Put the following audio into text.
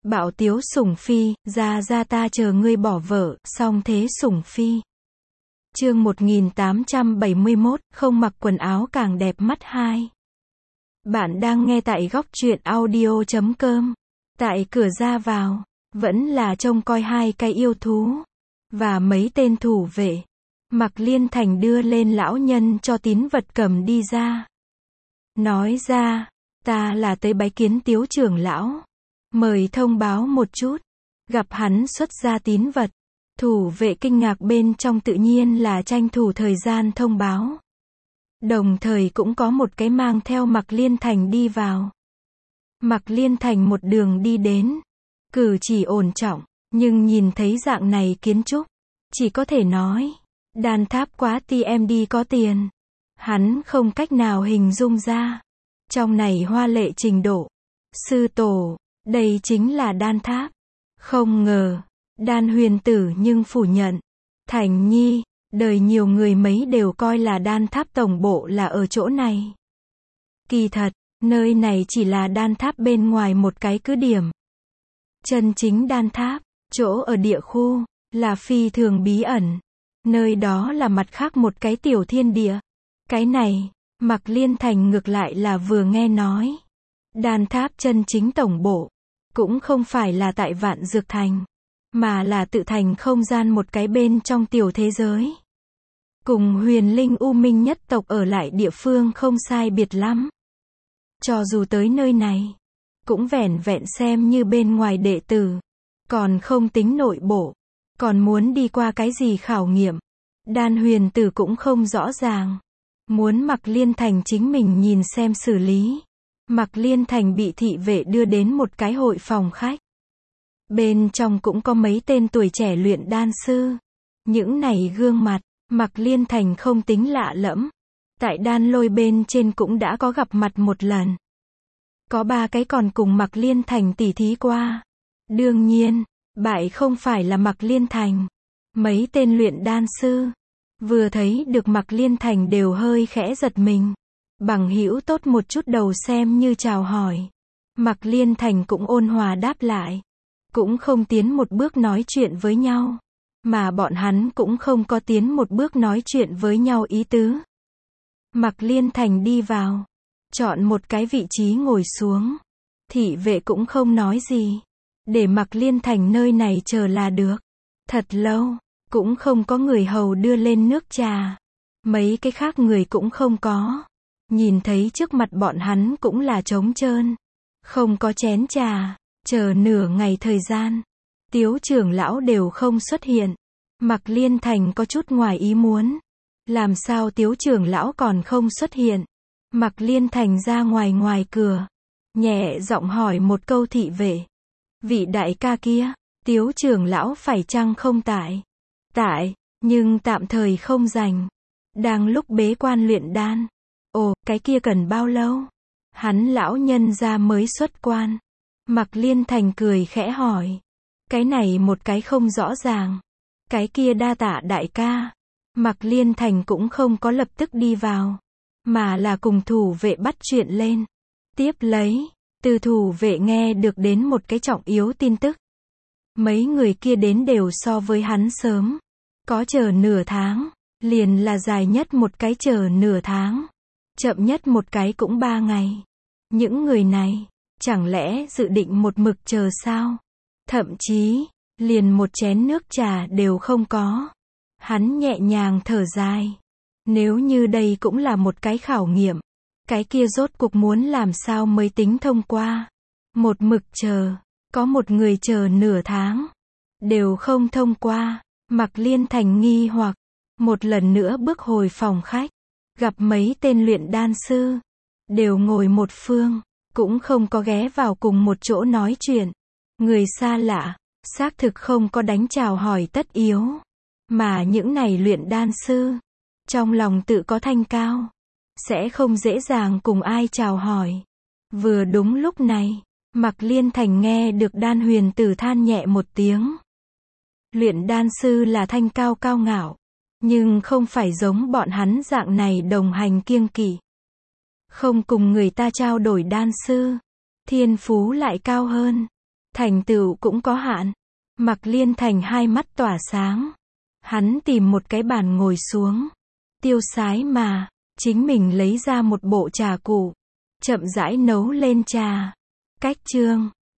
Bảo Tiếu Sủng Phi, ra ta chờ ngươi bỏ vợ, song thế Sủng Phi. Chương 1871, không mặc quần áo càng đẹp mắt 2. Bạn đang nghe tại góc truyện audio.com. Tại cửa ra vào, vẫn là trông coi hai cái yêu thú, và mấy tên thủ vệ. Mạc Liên Thành đưa lên lão nhân cho tín vật cầm đi ra. Nói ra, ta là tới bái kiến Tiếu trưởng lão. Mời thông báo một chút. Gặp hắn xuất ra tín vật. Thủ vệ kinh ngạc bên trong tự nhiên là tranh thủ thời gian thông báo. Đồng thời cũng có một cái mang theo Mạc Liên Thành đi vào. Mạc Liên Thành một đường đi đến. Cử chỉ ổn trọng, nhưng nhìn thấy dạng này kiến trúc. Chỉ có thể nói, đan tháp quá TMD có tiền. Hắn không cách nào hình dung ra. Trong này hoa lệ trình độ. Sư tổ, đây chính là đan tháp. Không ngờ, Đan Huyền Tử nhưng phủ nhận. Thành Nhi, đời nhiều người mấy đều coi là đan tháp tổng bộ là ở chỗ này. Kỳ thật, nơi này chỉ là đan tháp bên ngoài một cái cứ điểm. Chân chính đan tháp, chỗ ở địa khu, là phi thường bí ẩn. Nơi đó là mặt khác một cái tiểu thiên địa. Cái này, Mạc Liên Thành ngược lại là vừa nghe nói. Đan tháp chân chính tổng bộ, cũng không phải là tại Vạn Dược Thành, mà là tự thành không gian một cái bên trong tiểu thế giới. Cùng Huyền Linh U Minh nhất tộc ở lại địa phương không sai biệt lắm. Cho dù tới nơi này, cũng vẻn vẹn xem như bên ngoài đệ tử, còn không tính nội bộ, còn muốn đi qua cái gì khảo nghiệm. Đan Huyền Tử cũng không rõ ràng. Muốn Mạc Liên Thành chính mình nhìn xem xử lý. Mạc Liên Thành bị thị vệ đưa đến một cái hội phòng khách. Bên trong cũng có mấy tên tuổi trẻ luyện đan sư. Những này gương mặt, Mạc Liên Thành không tính lạ lẫm. Tại đan lôi bên trên cũng đã có gặp mặt một lần. Có 3 cái còn cùng Mạc Liên Thành tỉ thí qua. Đương nhiên, bại không phải là Mạc Liên Thành. Mấy tên luyện đan sư, vừa thấy được Mạc Liên Thành đều hơi khẽ giật mình. Bằng hữu tốt một chút đầu xem như chào hỏi. Mạc Liên Thành cũng ôn hòa đáp lại. Cũng không tiến một bước nói chuyện với nhau. Mà bọn hắn cũng không có tiến một bước nói chuyện với nhau ý tứ. Mạc Liên Thành đi vào. Chọn một cái vị trí ngồi xuống. Thị vệ cũng không nói gì. Để Mạc Liên Thành nơi này chờ là được. Thật lâu, cũng không có người hầu đưa lên nước trà. Mấy cái khác người cũng không có. Nhìn thấy trước mặt bọn hắn cũng là trống trơn. Không có chén trà. Chờ nửa ngày thời gian. Tiếu trưởng lão đều không xuất hiện. Mạc Liên Thành có chút ngoài ý muốn. Làm sao Tiếu trưởng lão còn không xuất hiện? Mạc Liên Thành ra ngoài cửa. Nhẹ giọng hỏi một câu thị vệ. Vị đại ca kia, Tiếu trưởng lão phải chăng không tại? Tại, nhưng tạm thời không rảnh. Đang lúc bế quan luyện đan. Ồ, cái kia cần bao lâu? Hắn lão nhân ra mới xuất quan. Mạc Liên Thành cười khẽ hỏi. Cái này một cái không rõ ràng. Cái kia đa tạ đại ca. Mạc Liên Thành cũng không có lập tức đi vào. Mà là cùng thủ vệ bắt chuyện lên. Tiếp lấy, từ thủ vệ nghe được đến một cái trọng yếu tin tức. Mấy người kia đến đều so với hắn sớm. Có chờ nửa tháng. Liền là dài nhất một cái chờ nửa tháng. Chậm nhất một cái cũng 3 ngày. Những người này, chẳng lẽ dự định một mực chờ sao? Thậm chí, liền một chén nước trà đều không có. Hắn nhẹ nhàng thở dài. Nếu như đây cũng là một cái khảo nghiệm, cái kia rốt cuộc muốn làm sao mới tính thông qua? Một mực chờ, có một người chờ nửa tháng, đều không thông qua. Mạc Liên Thành nghi hoặc, một lần nữa bước hồi phòng khách, gặp mấy tên luyện đan sư, đều ngồi một phương, cũng không có ghé vào cùng một chỗ nói chuyện. Người xa lạ, xác thực không có đánh chào hỏi tất yếu. Mà những này luyện đan sư, trong lòng tự có thanh cao, sẽ không dễ dàng cùng ai chào hỏi. Vừa đúng lúc này, Mạc Liên Thành nghe được Đan Huyền Tử than nhẹ một tiếng. Luyện đan sư là thanh cao cao ngạo, nhưng không phải giống bọn hắn dạng này đồng hành kiêng kỵ. Không cùng người ta trao đổi đan sư, thiên phú lại cao hơn. Thành tựu cũng có hạn. Mạc Liên Thành hai mắt tỏa sáng. Hắn tìm một cái bàn ngồi xuống. Tiêu sái mà, chính mình lấy ra một bộ trà cụ. Chậm rãi nấu lên trà. Cách chương.